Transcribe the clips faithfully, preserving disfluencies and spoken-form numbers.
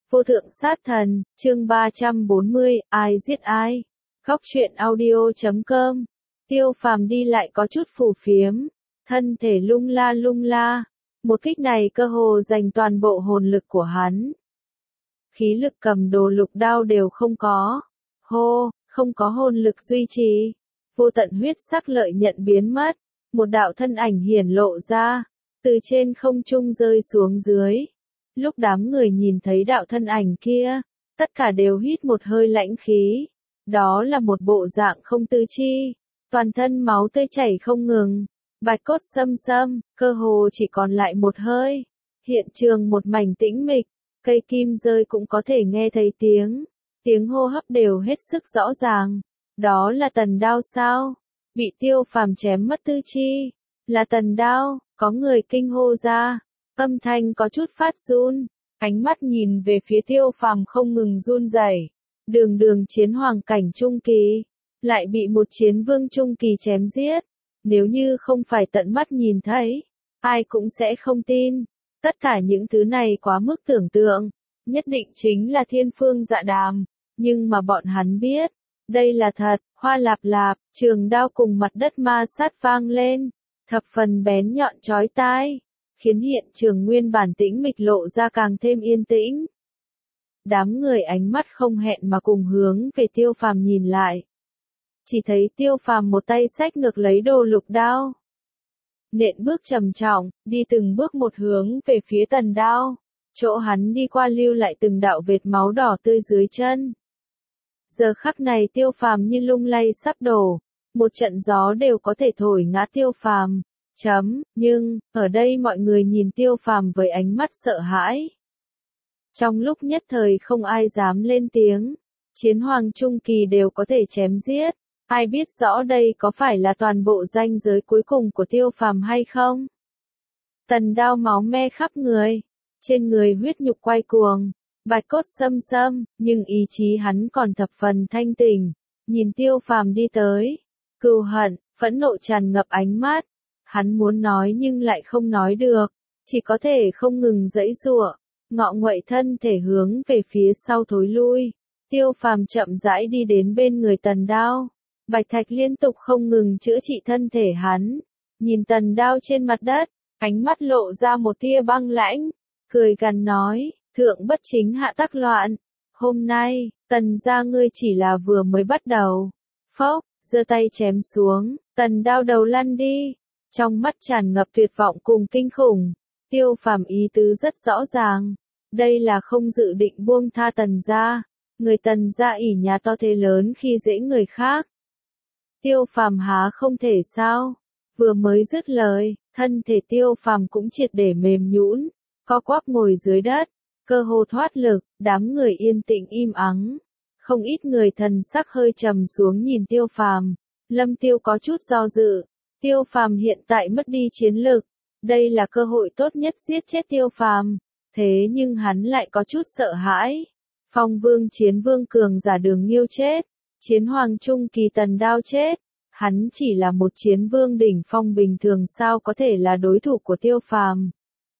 Vô thượng sát thần, chương ba trăm bốn mươi, ai giết ai? Góc truyện audio chấm com. Tiêu Phàm đi lại có chút phù phiếm, thân thể lung la lung la. Một kích này cơ hồ dành toàn bộ hồn lực của hắn. Khí lực cầm đồ lục đao đều không có. Hô, không có hồn lực duy trì. Vô tận huyết sắc lợi nhận biến mất. Một đạo thân ảnh hiển lộ ra, từ trên không trung rơi xuống dưới. Lúc đám người nhìn thấy đạo thân ảnh kia, tất cả đều hít một hơi lãnh khí. Đó là một bộ dạng không tư chi, toàn thân máu tươi chảy không ngừng, bạch cốt xâm xâm, cơ hồ chỉ còn lại một hơi. Hiện trường một mảnh tĩnh mịch, cây kim rơi cũng có thể nghe thấy tiếng, tiếng hô hấp đều hết sức rõ ràng. Đó là Tần Đao sao? Bị Tiêu Phàm chém mất tư chi, là Tần Đao, có người kinh hô ra. Âm thanh có chút phát run, ánh mắt nhìn về phía Tiêu Phàm không ngừng run rẩy. Đường đường chiến hoàng cảnh trung kỳ, lại bị một chiến vương trung kỳ chém giết. Nếu như không phải tận mắt nhìn thấy, ai cũng sẽ không tin. Tất cả những thứ này quá mức tưởng tượng, nhất định chính là thiên phương dạ đàm. Nhưng mà bọn hắn biết, đây là thật. Hoa lạp lạp, trường đao cùng mặt đất ma sát vang lên, thập phần bén nhọn chói tai, khiến hiện trường nguyên bản tĩnh mịch lộ ra càng thêm yên tĩnh. Đám người ánh mắt không hẹn mà cùng hướng về Tiêu Phàm nhìn lại. Chỉ thấy Tiêu Phàm một tay xách ngược lấy đồ lục đao. Nện bước trầm trọng, đi từng bước một hướng về phía Tần Đao. Chỗ hắn đi qua lưu lại từng đạo vệt máu đỏ tươi dưới chân. Giờ khắc này Tiêu Phàm như lung lay sắp đổ, một trận gió đều có thể thổi ngã Tiêu Phàm. Chấm, nhưng, ở đây mọi người nhìn Tiêu Phàm với ánh mắt sợ hãi. Trong lúc nhất thời không ai dám lên tiếng, chiến hoàng trung kỳ đều có thể chém giết, ai biết rõ đây có phải là toàn bộ ranh giới cuối cùng của Tiêu Phàm hay không? Tần Đao máu me khắp người, trên người huyết nhục quay cuồng, bạch cốt xâm xâm, nhưng ý chí hắn còn thập phần thanh tỉnh, nhìn Tiêu Phàm đi tới, cừu hận, phẫn nộ tràn ngập ánh mắt. Hắn muốn nói nhưng lại không nói được, chỉ có thể không ngừng giãy giụa, ngọ nguậy thân thể hướng về phía sau thối lui. Tiêu Phàm chậm rãi đi đến bên người Tần Đao, bạch thạch liên tục không ngừng chữa trị thân thể hắn. Nhìn Tần Đao trên mặt đất, ánh mắt lộ ra một tia băng lãnh, cười gằn nói, thượng bất chính hạ tắc loạn. Hôm nay, Tần gia ngươi chỉ là vừa mới bắt đầu. Phốc, giơ tay chém xuống, Tần Đao đầu lăn đi. Trong mắt tràn ngập tuyệt vọng cùng kinh khủng, Tiêu Phàm ý tứ rất rõ ràng, đây là không dự định buông tha Tần gia, người Tần gia ỷ nhà to thế lớn khi dễ người khác. Tiêu Phàm há không thể sao? Vừa mới dứt lời, thân thể Tiêu Phàm cũng triệt để mềm nhũn, co quắp ngồi dưới đất, cơ hồ thoát lực, đám người yên tĩnh im ắng, không ít người thần sắc hơi trầm xuống nhìn Tiêu Phàm. Lâm Tiêu có chút do dự. Tiêu Phàm hiện tại mất đi chiến lực, đây là cơ hội tốt nhất giết chết Tiêu Phàm, thế nhưng hắn lại có chút sợ hãi. Phong vương chiến vương cường giả Đường Nhiêu chết, chiến hoàng trung kỳ Tần Đao chết, hắn chỉ là một chiến vương đỉnh phong bình thường sao có thể là đối thủ của Tiêu Phàm.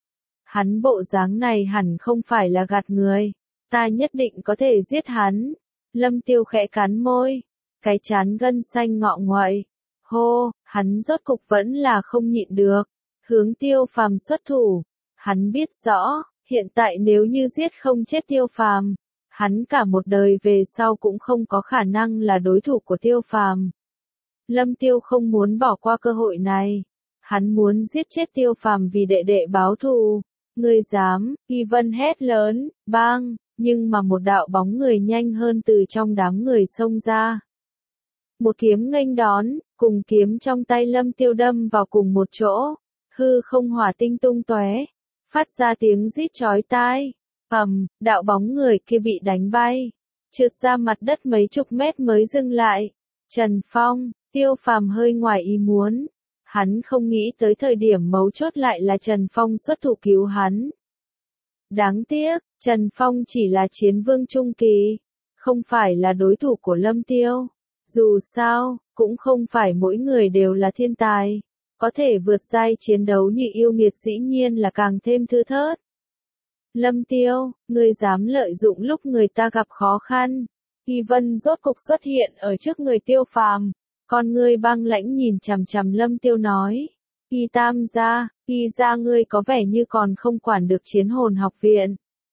Hắn bộ dáng này hẳn không phải là gạt người, ta nhất định có thể giết hắn. Lâm Tiêu khẽ cắn môi, cái trán gân xanh ngọ nguậy. Hô, hắn rốt cục vẫn là không nhịn được, hướng Tiêu Phàm xuất thủ. Hắn biết rõ, hiện tại nếu như giết không chết Tiêu Phàm, hắn cả một đời về sau cũng không có khả năng là đối thủ của Tiêu Phàm. Lâm Tiêu không muốn bỏ qua cơ hội này, hắn muốn giết chết Tiêu Phàm vì đệ đệ báo thù. Ngươi dám? Y Vân hét lớn, bang, nhưng mà một đạo bóng người nhanh hơn từ trong đám người xông ra. Một kiếm nghênh đón, cùng kiếm trong tay Lâm Tiêu đâm vào cùng một chỗ, hư không hỏa tinh tung tóe, phát ra tiếng rít chói tai. Ầm, đạo bóng người kia bị đánh bay, trượt ra mặt đất mấy chục mét mới dừng lại. Trần Phong, Tiêu Phàm hơi ngoài ý muốn, hắn không nghĩ tới thời điểm mấu chốt lại là Trần Phong xuất thủ cứu hắn. Đáng tiếc, Trần Phong chỉ là chiến vương trung kỳ, không phải là đối thủ của Lâm Tiêu. Dù sao, cũng không phải mỗi người đều là thiên tài, có thể vượt giai chiến đấu như yêu nghiệt dĩ nhiên là càng thêm thưa thớt. Lâm Tiêu, ngươi dám lợi dụng lúc người ta gặp khó khăn. Y Vân rốt cục xuất hiện ở trước người Tiêu Phàm, con ngươi băng lãnh nhìn chằm chằm Lâm Tiêu nói. Y Tam gia, Y gia ngươi có vẻ như còn không quản được chiến hồn học viện.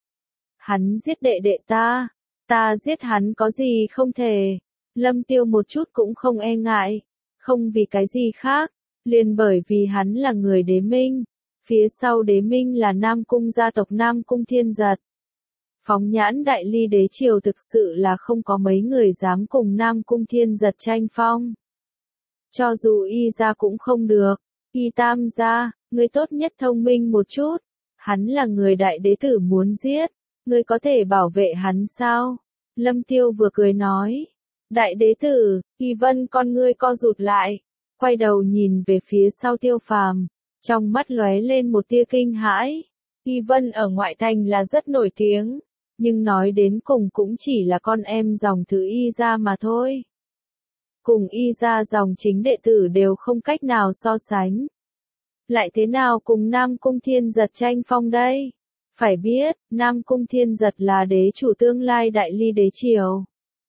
Hắn giết đệ đệ ta, ta giết hắn có gì không thể. Lâm Tiêu một chút cũng không e ngại, không vì cái gì khác, liền bởi vì hắn là người đế minh. Phía sau đế minh là Nam Cung gia tộc Nam Cung Thiên Giật. Phóng nhãn đại ly đế triều thực sự là không có mấy người dám cùng Nam Cung Thiên Giật tranh phong. Cho dù Y gia cũng không được, Y Tam gia, ngươi tốt nhất thông minh một chút. Hắn là người đại đế tử muốn giết, ngươi có thể bảo vệ hắn sao? Lâm Tiêu vừa cười nói. Đại đế tử, Y Vân con ngươi co rụt lại, quay đầu nhìn về phía sau Tiêu Phàm, trong mắt lóe lên một tia kinh hãi. Y Vân ở ngoại thành là rất nổi tiếng, nhưng nói đến cùng cũng chỉ là con em dòng thứ Y gia mà thôi. Cùng Y gia dòng chính đệ tử đều không cách nào so sánh. Lại thế nào cùng Nam Cung Thiên Giật tranh phong đây? Phải biết, Nam Cung Thiên Giật là đế chủ tương lai đại ly đế triều.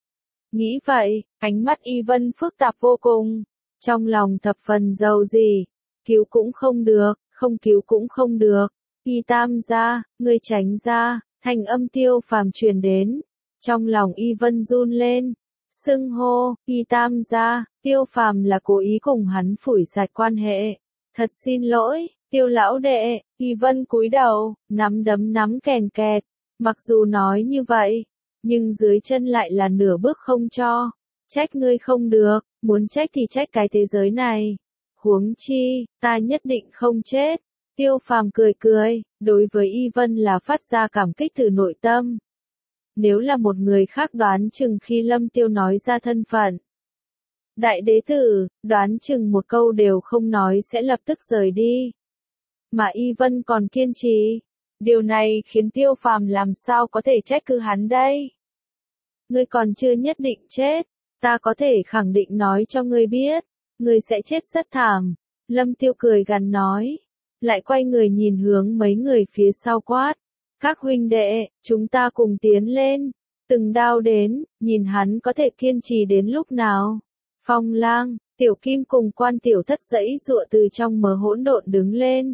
Nghĩ vậy, ánh mắt Y Vân phức tạp vô cùng, trong lòng thập phần giàu gì, cứu cũng không được, không cứu cũng không được. Y Tam gia, ngươi tránh ra, thanh âm Tiêu Phàm truyền đến, trong lòng Y Vân run lên, xưng hô, Y Tam gia, Tiêu Phàm là cố ý cùng hắn phủi sạch quan hệ, thật xin lỗi, Tiêu lão đệ. Y Vân cúi đầu, nắm đấm nắm kèn kẹt, mặc dù nói như vậy, nhưng dưới chân lại là nửa bước không cho. Trách ngươi không được, muốn trách thì trách cái thế giới này. Huống chi, ta nhất định không chết. Tiêu Phàm cười cười, đối với Y Vân là phát ra cảm kích từ nội tâm. Nếu là một người khác đoán chừng khi Lâm Tiêu nói ra thân phận đại đế tử, đoán chừng một câu đều không nói sẽ lập tức rời đi. Mà Y Vân còn kiên trì. Điều này khiến Tiêu Phàm làm sao có thể trách cứ hắn đây? Ngươi còn chưa nhất định chết, ta có thể khẳng định nói cho ngươi biết, ngươi sẽ chết rất thảm. Lâm Tiêu cười gằn nói, lại quay người nhìn hướng mấy người phía sau quát. Các huynh đệ, chúng ta cùng tiến lên, từng đao đến, nhìn hắn có thể kiên trì đến lúc nào. Phong Lang, Tiểu Kim cùng Quan Tiểu Thất giãy giụa từ trong mờ hỗn độn đứng lên.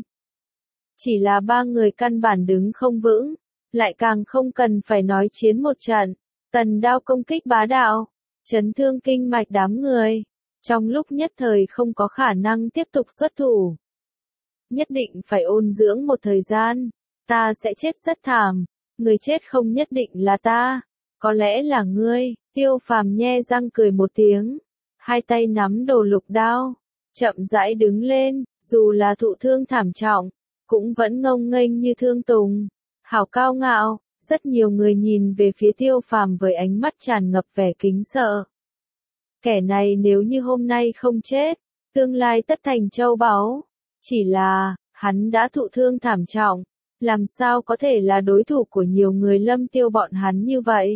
Chỉ là ba người căn bản đứng không vững, lại càng không cần phải nói chiến một trận. Tần đao công kích bá đạo, chấn thương kinh mạch đám người, trong lúc nhất thời không có khả năng tiếp tục xuất thủ. Nhất định phải ôn dưỡng một thời gian, ta sẽ chết rất thảm, người chết không nhất định là ta, có lẽ là ngươi. Tiêu Phàm nhe răng cười một tiếng, hai tay nắm đồ lục đao, chậm rãi đứng lên, dù là thụ thương thảm trọng, cũng vẫn ngông nghênh như thương tùng, hảo cao ngạo. Rất nhiều người nhìn về phía Tiêu Phàm với ánh mắt tràn ngập vẻ kính sợ. Kẻ này nếu như hôm nay không chết, tương lai tất thành châu báu. Chỉ là, hắn đã thụ thương thảm trọng, làm sao có thể là đối thủ của nhiều người Lâm Tiêu bọn hắn như vậy.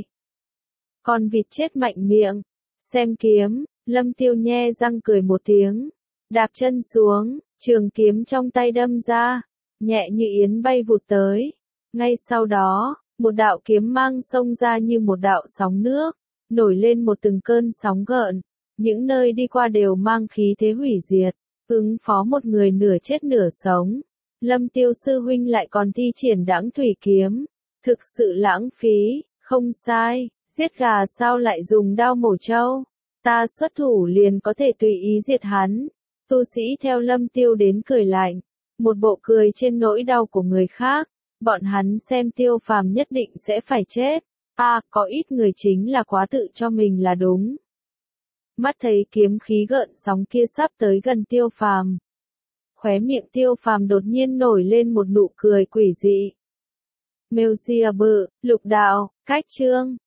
Con vịt chết mạnh miệng, xem kiếm, Lâm Tiêu nhe răng cười một tiếng, đạp chân xuống, trường kiếm trong tay đâm ra, nhẹ như yến bay vụt tới. Ngay sau đó, một đạo kiếm mang xông ra như một đạo sóng nước, nổi lên một từng cơn sóng gợn, những nơi đi qua đều mang khí thế hủy diệt, ứng phó một người nửa chết nửa sống. Lâm Tiêu sư huynh lại còn thi triển đãng thủy kiếm, thực sự lãng phí. Không sai, giết gà sao lại dùng đao mổ trâu, ta xuất thủ liền có thể tùy ý diệt hắn. Tu sĩ theo Lâm Tiêu đến cười lạnh, một bộ cười trên nỗi đau của người khác. Bọn hắn xem Tiêu Phàm nhất định sẽ phải chết. À, có ít người chính là quá tự cho mình là đúng. Mắt thấy kiếm khí gợn sóng kia sắp tới gần Tiêu Phàm, khóe miệng Tiêu Phàm đột nhiên nổi lên một nụ cười quỷ dị. Mêu Ria bự, lục đạo, cách chương.